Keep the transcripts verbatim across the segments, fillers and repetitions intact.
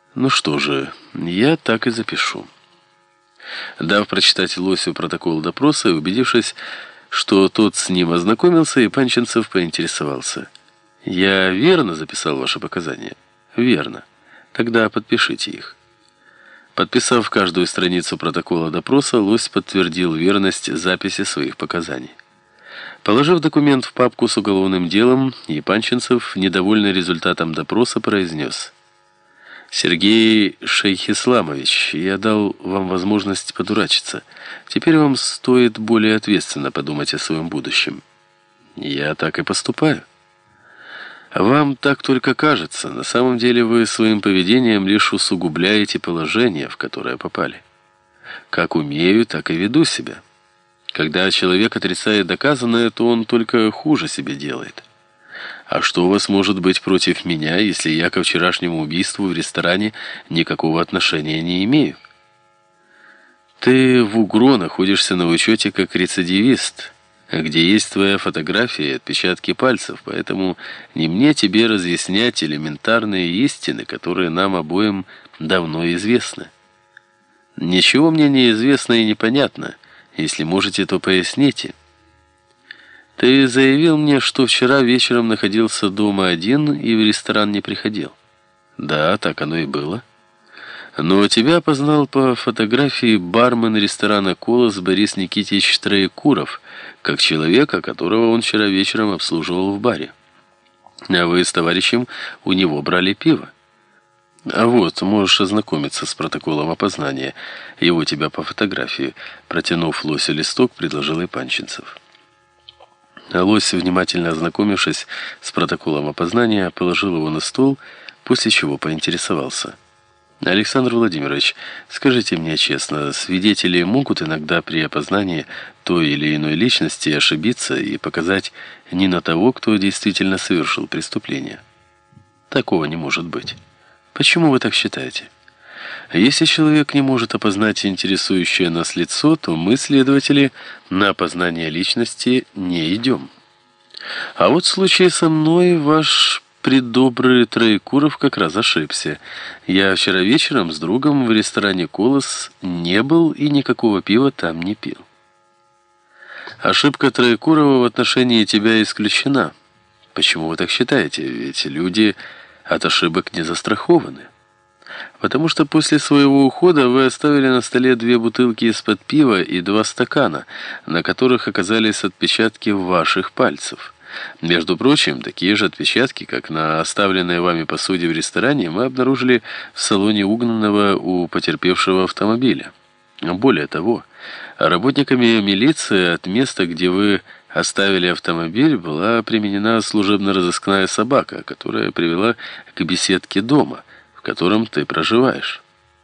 Ну что же, я так и запишу. Дав прочитать Лосю протокол допроса и убедившись, что тот с ним ознакомился, Ипанченцев поинтересовался. «Я верно записал ваши показания?» «Верно. Тогда подпишите их». Подписав каждую страницу протокола допроса, Лось подтвердил верность записи своих показаний. Положив документ в папку с уголовным делом, Ипанченцев, недовольный результатом допроса, произнес: «Сергей Шейхисламович, я дал вам возможность подурачиться. Теперь вам стоит более ответственно подумать о своем будущем». «Я так и поступаю». «Вам так только кажется. На самом деле вы своим поведением лишь усугубляете положение, в которое попали. Как умею, так и веду себя. Когда человек отрицает доказанное, то он только хуже себе делает. А что у вас может быть против меня, если я ко вчерашнему убийству в ресторане никакого отношения не имею? Ты в УГРО находишься на учете как рецидивист, где есть твоя фотография и отпечатки пальцев, поэтому не мне тебе разъяснять элементарные истины, которые нам обоим давно известны. Ничего мне не известно и непонятно. Если можете, то поясните. Ты заявил мне, что вчера вечером находился дома один и в ресторан не приходил. Да, так оно и было. Но тебя опознал по фотографии бармен ресторана «Колос» Борис Никитич Троекуров, как человека, которого он вчера вечером обслуживал в баре. А вы с товарищем у него брали пиво. А вот, можешь ознакомиться с протоколом опознания. Его тебя по фотографии. Протянув Лосе листок, предложил Ипанченцев. Лось, внимательно ознакомившись с протоколом опознания, положил его на стол, после чего поинтересовался. «Александр Владимирович, скажите мне честно, свидетели могут иногда при опознании той или иной личности ошибиться и показать не на того, кто действительно совершил преступление?» «Такого не может быть». «Почему вы так считаете?» «Если человек не может опознать интересующее нас лицо, то мы, следователи, на опознание личности не идем. А вот в случае со мной ваш преддобрый Троекуров как раз ошибся. Я вчера вечером с другом в ресторане «Колос» не был и никакого пива там не пил». «Ошибка Троекурова в отношении тебя исключена». «Почему вы так считаете? Ведь люди от ошибок не застрахованы». «Потому что после своего ухода вы оставили на столе две бутылки из-под пива и два стакана, на которых оказались отпечатки ваших пальцев. Между прочим, такие же отпечатки, как на оставленной вами посуде в ресторане, мы обнаружили в салоне угнанного у потерпевшего автомобиля. Более того, работниками милиции от места, где вы оставили автомобиль, была применена служебно-розыскная собака, которая привела к беседке дома, в котором ты проживаешь».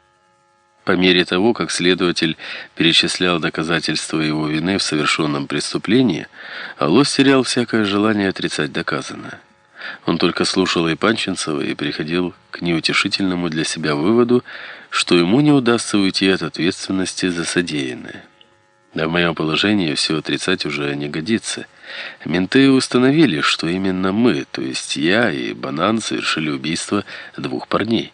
По мере того, как следователь перечислял доказательства его вины в совершенном преступлении, Лось терял всякое желание отрицать доказанное. Он только слушал Ипанченцева и приходил к неутешительному для себя выводу, что ему не удастся уйти от ответственности за содеянное. Да в моем положении все отрицать уже не годится. Менты установили, что именно мы, то есть я и Банан, совершили убийство двух парней.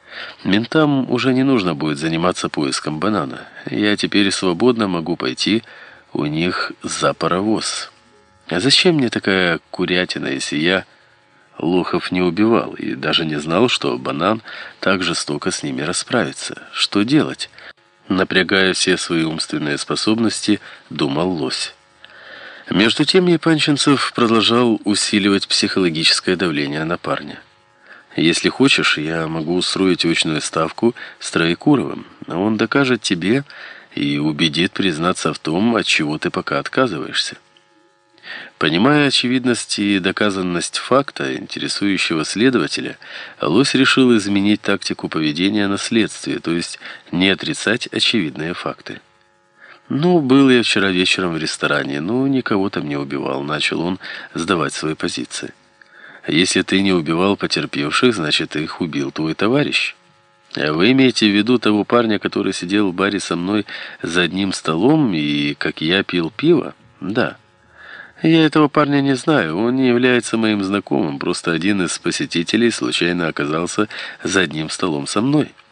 Ментам уже не нужно будет заниматься поиском Банана. Я теперь свободно могу пойти у них за паровоз. А зачем мне такая курятина, если я лохов не убивал и даже не знал, что Банан так жестоко с ними расправится? Что делать? Напрягая все свои умственные способности, думал Лось. Между тем Ипанченцев продолжал усиливать психологическое давление на парня. «Если хочешь, я могу устроить очную ставку с Троекуровым, а он докажет тебе и убедит признаться в том, от чего ты пока отказываешься». Понимая очевидность и доказанность факта, интересующего следователя, Лось решил изменить тактику поведения на следствие, то есть не отрицать очевидные факты. «Ну, был я вчера вечером в ресторане, но никого там не убивал», — начал он сдавать свои позиции. «Если ты не убивал потерпевших, значит, их убил твой товарищ. А вы имеете в виду того парня, который сидел в баре со мной за одним столом и, как я, пил пиво?» «Да». Я этого парня не знаю, он не является моим знакомым, просто один из посетителей случайно оказался за одним столом со мной.